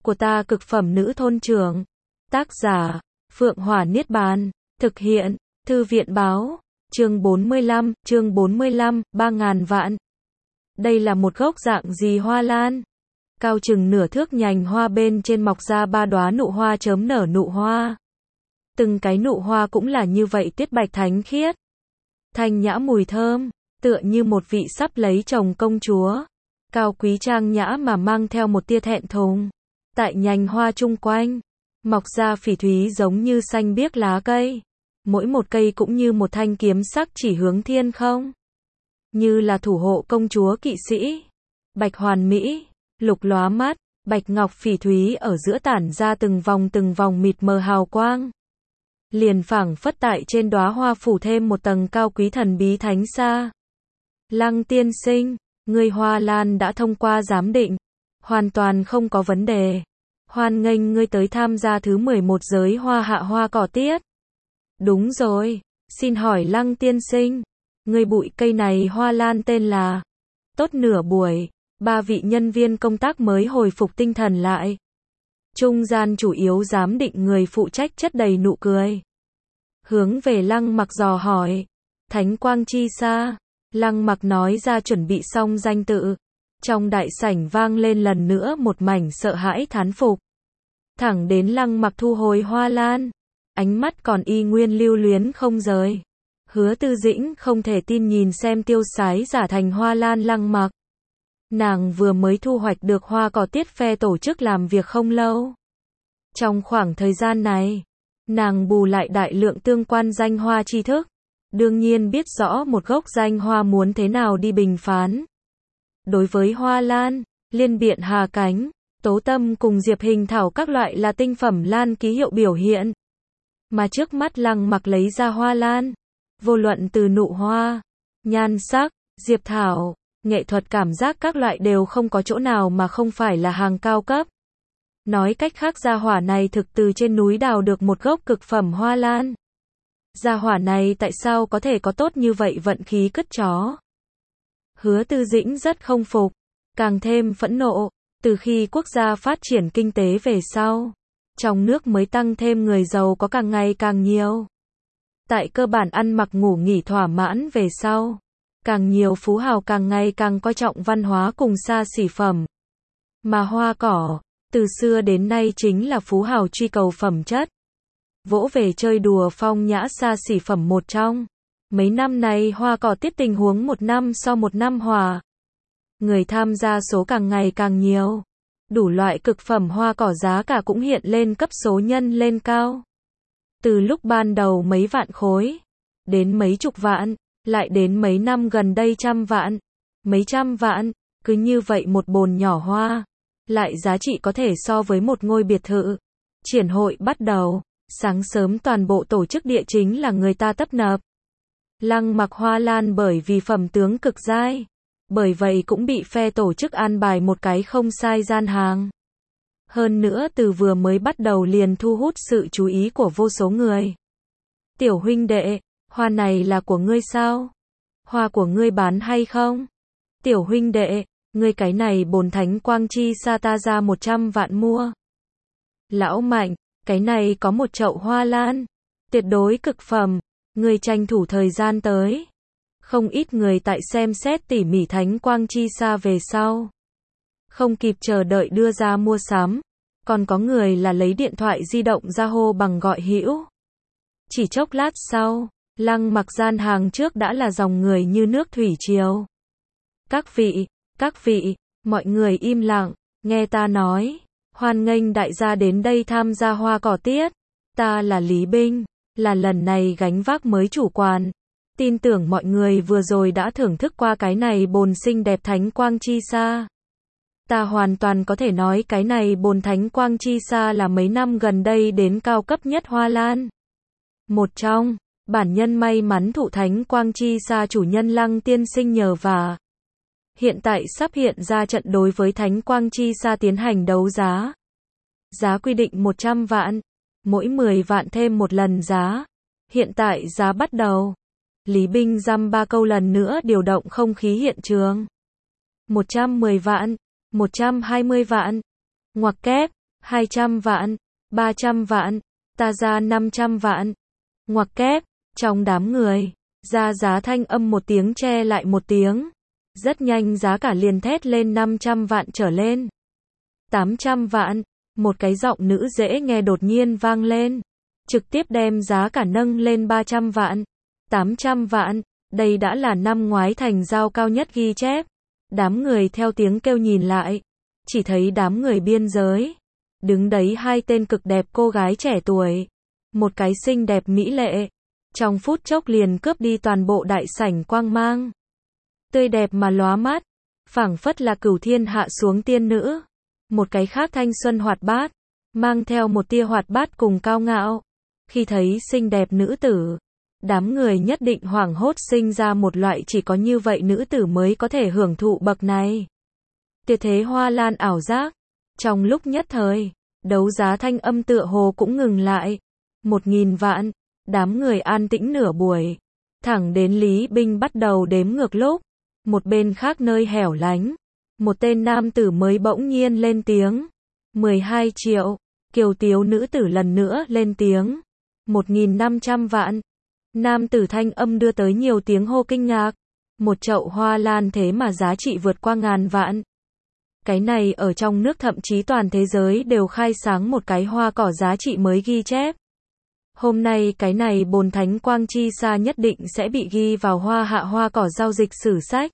của ta cực phẩm nữ thôn trưởng. Tác giả, Phượng Hỏa Niết Bàn. Thực hiện, Thư viện báo. Chương 45, 3.000 vạn. Đây là một gốc dạng gì hoa lan? Cao chừng nửa thước, nhành hoa bên trên mọc ra 3 đóa nụ hoa chớm nở nụ hoa. Từng cái nụ hoa cũng là như vậy tuyết bạch thánh khiết. Thanh nhã mùi thơm, tựa như một vị sắp lấy chồng công chúa. Cao quý trang nhã mà mang theo một tia thẹn thùng. Tại nhành hoa chung quanh, mọc ra phỉ thúy giống như xanh biếc lá cây. Mỗi một cây cũng như một thanh kiếm sắc chỉ hướng thiên không. Như là thủ hộ công chúa kỵ sĩ. Bạch hoàn mỹ, lục lóa mắt, bạch ngọc phỉ thúy ở giữa tản ra từng vòng mịt mờ hào quang. Liền phảng phất tại trên đóa hoa phủ thêm một tầng cao quý thần bí thánh xa. Lăng tiên sinh, ngươi hoa lan đã thông qua giám định, hoàn toàn không có vấn đề. Hoan nghênh ngươi tới tham gia thứ 11 giới hoa hạ hoa cỏ tiết. Đúng rồi, xin hỏi Lăng tiên sinh, ngươi bụi cây này hoa lan tên là? Tốt nửa buổi, 3 vị nhân viên công tác mới hồi phục tinh thần lại. Trung gian chủ yếu giám định người phụ trách chất đầy nụ cười. Hướng về Lăng Mặc dò hỏi, Thánh Quang Chi Sa. Lăng Mặc nói ra chuẩn bị xong danh tự. Trong đại sảnh vang lên lần nữa một mảnh sợ hãi thán phục. Thẳng đến Lăng Mặc thu hồi hoa lan, ánh mắt còn y nguyên lưu luyến không rời. Hứa Tư Dĩnh không thể tin nhìn xem tiêu sái giả thành hoa lan Lăng Mặc. Nàng vừa mới thu hoạch được hoa cỏ tiết phe tổ chức làm việc không lâu. Trong khoảng thời gian này, nàng bù lại đại lượng tương quan danh hoa tri thức. Đương nhiên biết rõ một gốc danh hoa muốn thế nào đi bình phán. Đối với hoa lan, liên biện hà cánh, tố tâm cùng diệp hình thảo các loại là tinh phẩm lan ký hiệu biểu hiện. Mà trước mắt Lăng Mặc lấy ra hoa lan, vô luận từ nụ hoa, nhan sắc, diệp thảo, nghệ thuật cảm giác các loại đều không có chỗ nào mà không phải là hàng cao cấp. Nói cách khác, gia hỏa này thực từ trên núi đào được một gốc cực phẩm hoa lan. Gia hỏa này tại sao có thể có tốt như vậy vận khí cứt chó? Hứa Tư Dĩnh rất không phục, càng thêm phẫn nộ. Từ khi quốc gia phát triển kinh tế về sau, trong nước mới tăng thêm người giàu có càng ngày càng nhiều. Tại cơ bản ăn mặc ngủ nghỉ thỏa mãn về sau, càng nhiều phú hào càng ngày càng coi trọng văn hóa cùng xa xỉ phẩm. Mà hoa cỏ, từ xưa đến nay chính là phú hào truy cầu phẩm chất. Vỗ về chơi đùa phong nhã xa xỉ phẩm một trong. Mấy năm nay hoa cỏ tiết tình huống một năm so một năm hòa. Người tham gia số càng ngày càng nhiều. Đủ loại cực phẩm hoa cỏ giá cả cũng hiện lên cấp số nhân lên cao. Từ lúc ban đầu mấy vạn khối, đến mấy chục vạn, lại đến mấy năm gần đây trăm vạn, mấy trăm vạn, cứ như vậy một bồn nhỏ hoa, lại giá trị có thể so với một ngôi biệt thự. Triển hội bắt đầu, sáng sớm toàn bộ tổ chức địa chính là người ta tấp nập. Lăng Mặc hoa lan bởi vì phẩm tướng cực giai, bởi vậy cũng bị phe tổ chức an bài một cái không sai gian hàng. Hơn nữa từ vừa mới bắt đầu liền thu hút sự chú ý của vô số người. Tiểu huynh đệ, hoa này là của ngươi sao? Hoa của ngươi bán hay không? Tiểu huynh đệ, ngươi cái này bồn Thánh Quang Chi Sa ta ra 100 vạn mua. Lão Mạnh, cái này có một chậu hoa lan, tuyệt đối cực phẩm, ngươi tranh thủ thời gian tới. Không ít người tại xem xét tỉ mỉ Thánh Quang Chi Sa về sau, không kịp chờ đợi đưa ra mua sắm. Còn có người là lấy điện thoại di động ra hô bằng gọi hữu. Chỉ chốc lát sau, Lăng Mặc gian hàng trước đã là dòng người như nước thủy triều. Các vị, mọi người im lặng, nghe ta nói. Hoan nghênh đại gia đến đây tham gia hoa cỏ tiết. Ta là Lý Binh, là lần này gánh vác mới chủ quản. Tin tưởng mọi người vừa rồi đã thưởng thức qua cái này bồn xinh đẹp Thánh Quang Chi Sa. Ta hoàn toàn có thể nói cái này bồn Thánh Quang Chi Sa là mấy năm gần đây đến cao cấp nhất hoa lan. Một trong, bản nhân may mắn thụ Thánh Quang Chi Sa chủ nhân Lăng tiên sinh nhờ vả. Hiện tại sắp hiện ra trận đối với Thánh Quang Chi Sa tiến hành đấu giá. Giá quy định 100 vạn, mỗi 10 vạn thêm một lần giá. Hiện tại giá bắt đầu. Lý Binh dăm ba câu lần nữa điều động không khí hiện trường. 110 vạn, 120 vạn. Ngoặc kép, 200 vạn, 300 vạn, ta ra 500 vạn. Ngoặc kép, trong đám người, ra giá thanh âm một tiếng che lại một tiếng. Rất nhanh giá cả liền thét lên 500 vạn trở lên. 800 vạn, một cái giọng nữ dễ nghe đột nhiên vang lên. Trực tiếp đem giá cả nâng lên 300 vạn. 800 vạn, đây đã là năm ngoái thành giao cao nhất ghi chép. Đám người theo tiếng kêu nhìn lại. Chỉ thấy đám người biên giới. Đứng đấy hai tên cực đẹp cô gái trẻ tuổi. Một cái xinh đẹp mỹ lệ. Trong phút chốc liền cướp đi toàn bộ đại sảnh quang mang. Tươi đẹp mà lóa mắt. Phảng phất là cửu thiên hạ xuống tiên nữ. Một cái khác thanh xuân hoạt bát. Mang theo một tia hoạt bát cùng cao ngạo. Khi thấy xinh đẹp nữ tử. Đám người nhất định hoảng hốt sinh ra một loại chỉ có như vậy nữ tử mới có thể hưởng thụ bậc này. Tuyệt thế hoa lan ảo giác. Trong lúc nhất thời, đấu giá thanh âm tựa hồ cũng ngừng lại. 1.000 vạn, đám người an tĩnh nửa buổi. Thẳng đến Lý Binh bắt đầu đếm ngược lúc. Một bên khác nơi hẻo lánh. Một tên nam tử mới bỗng nhiên lên tiếng. 12 triệu, kiều tiếu nữ tử lần nữa lên tiếng. 1.500 vạn. Nam tử thanh âm đưa tới nhiều tiếng hô kinh ngạc. Một chậu hoa lan thế mà giá trị vượt qua ngàn vạn. Cái này ở trong nước thậm chí toàn thế giới đều khai sáng một cái hoa cỏ giá trị mới ghi chép. Hôm nay cái này bồn thánh quang chi sa nhất định sẽ bị ghi vào hoa hạ hoa cỏ giao dịch sử sách.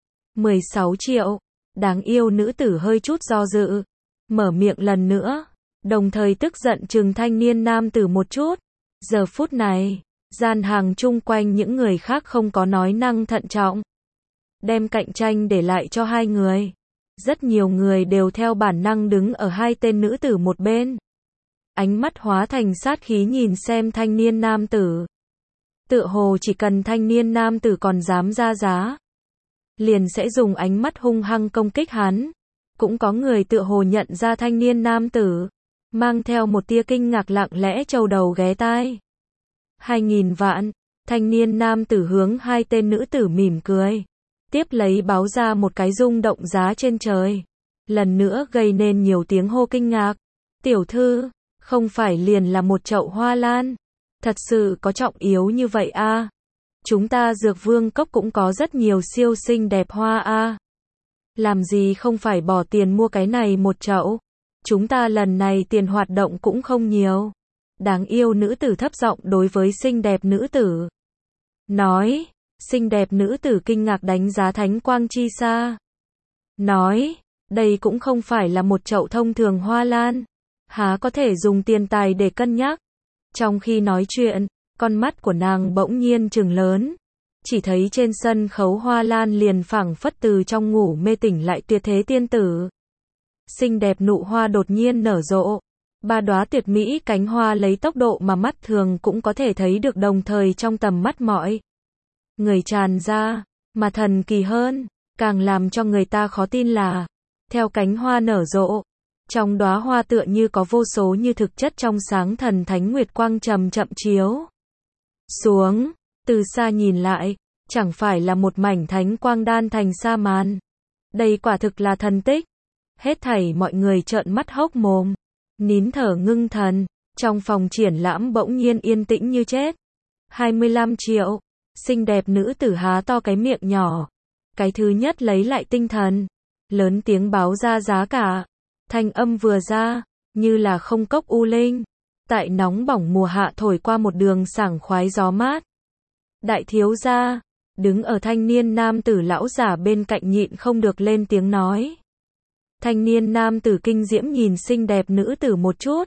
16 triệu. Đáng yêu nữ tử hơi chút do dự. Mở miệng lần nữa. Đồng thời tức giận trừng thanh niên nam tử một chút. Giờ phút này, gian hàng chung quanh những người khác không có nói năng thận trọng. Đem cạnh tranh để lại cho hai người. Rất nhiều người đều theo bản năng đứng ở hai tên nữ tử một bên. Ánh mắt hóa thành sát khí nhìn xem thanh niên nam tử. Tựa hồ chỉ cần thanh niên nam tử còn dám ra giá, liền sẽ dùng ánh mắt hung hăng công kích hắn. Cũng có người tựa hồ nhận ra thanh niên nam tử, mang theo một tia kinh ngạc lặng lẽ trâu đầu ghé tai. 2.000 vạn, thanh niên nam tử hướng hai tên nữ tử mỉm cười. Tiếp lấy báo ra một cái rung động giá trên trời. Lần nữa gây nên nhiều tiếng hô kinh ngạc. Tiểu thư, không phải liền là một chậu hoa lan. Thật sự có trọng yếu như vậy a? Chúng ta Dược Vương Cốc cũng có rất nhiều siêu xinh đẹp hoa a. Làm gì không phải bỏ tiền mua cái này một chậu? Chúng ta lần này tiền hoạt động cũng không nhiều. Đáng yêu nữ tử thấp giọng đối với xinh đẹp nữ tử nói. Xinh đẹp nữ tử kinh ngạc đánh giá thánh quang chi sa. Nói, đây cũng không phải là một chậu thông thường hoa lan. Há có thể dùng tiền tài để cân nhắc. Trong khi nói chuyện, con mắt của nàng bỗng nhiên trừng lớn. Chỉ thấy trên sân khấu hoa lan liền phảng phất từ trong ngủ mê tỉnh lại tuyệt thế tiên tử. Xinh đẹp nụ hoa đột nhiên nở rộ. Ba đóa tuyệt mỹ cánh hoa lấy tốc độ mà mắt thường cũng có thể thấy được đồng thời trong tầm mắt mọi người tràn ra, mà thần kỳ hơn, càng làm cho người ta khó tin là, theo cánh hoa nở rộ, trong đóa hoa tựa như có vô số như thực chất trong sáng thần thánh nguyệt quang chậm chậm chiếu xuống, từ xa nhìn lại, chẳng phải là một mảnh thánh quang đan thành sa màn. Đây quả thực là thần tích. Hết thảy mọi người trợn mắt hốc mồm, nín thở ngưng thần, trong phòng triển lãm bỗng nhiên yên tĩnh như chết. 25 triệu. Xinh đẹp nữ tử há to cái miệng nhỏ. Cái thứ nhất lấy lại tinh thần, lớn tiếng báo ra giá cả. Thanh âm vừa ra, như là không cốc u linh. Tại nóng bỏng mùa hạ thổi qua một đường sảng khoái gió mát. Đại thiếu gia, đứng ở thanh niên nam tử lão giả bên cạnh nhịn không được lên tiếng nói. Thanh niên nam tử kinh diễm nhìn xinh đẹp nữ tử một chút.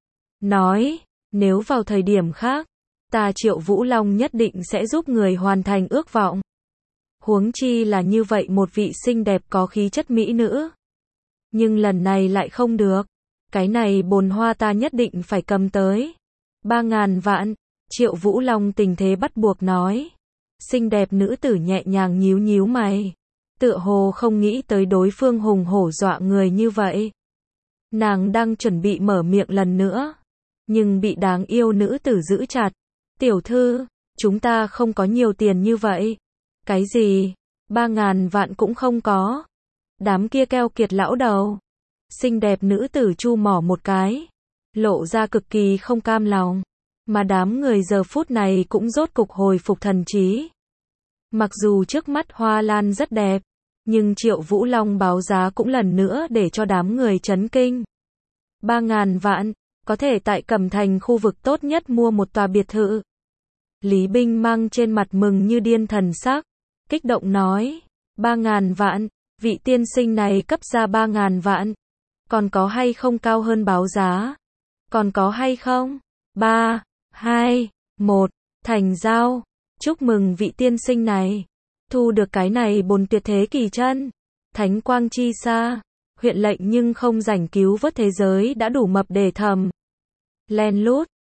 Nói, nếu vào thời điểm khác, ta Triệu Vũ Long nhất định sẽ giúp người hoàn thành ước vọng. Huống chi là như vậy một vị xinh đẹp có khí chất mỹ nữ. Nhưng lần này lại không được. Cái này bồn hoa ta nhất định phải cầm tới. 3.000 vạn, Triệu Vũ Long tình thế bắt buộc nói. Xinh đẹp nữ tử nhẹ nhàng nhíu nhíu mày. Tựa hồ không nghĩ tới đối phương hùng hổ dọa người như vậy. Nàng đang chuẩn bị mở miệng lần nữa. Nhưng bị đáng yêu nữ tử giữ chặt. Tiểu thư, chúng ta không có nhiều tiền như vậy. Cái gì? 3.000 vạn cũng không có. Đám kia keo kiệt lão đầu. Xinh đẹp nữ tử chu mỏ một cái, lộ ra cực kỳ không cam lòng. Mà đám người giờ phút này cũng rốt cục hồi phục thần trí. Mặc dù trước mắt hoa lan rất đẹp, nhưng Triệu Vũ Long báo giá cũng lần nữa để cho đám người chấn kinh. 3.000 vạn, có thể tại Cẩm Thành khu vực tốt nhất mua một tòa biệt thự. Lý Binh mang trên mặt mừng như điên thần sắc, kích động nói, 3.000 vạn, vị tiên sinh này cấp ra 3.000 vạn, còn có hay không cao hơn báo giá? Còn có hay không? 3, 2, 1, thành giao, chúc mừng vị tiên sinh này, thu được cái này bồn tuyệt thế kỳ chân, thánh quang chi xa, huyện lệnh nhưng không rảnh cứu vớt thế giới đã đủ mập để thầm. Len lút,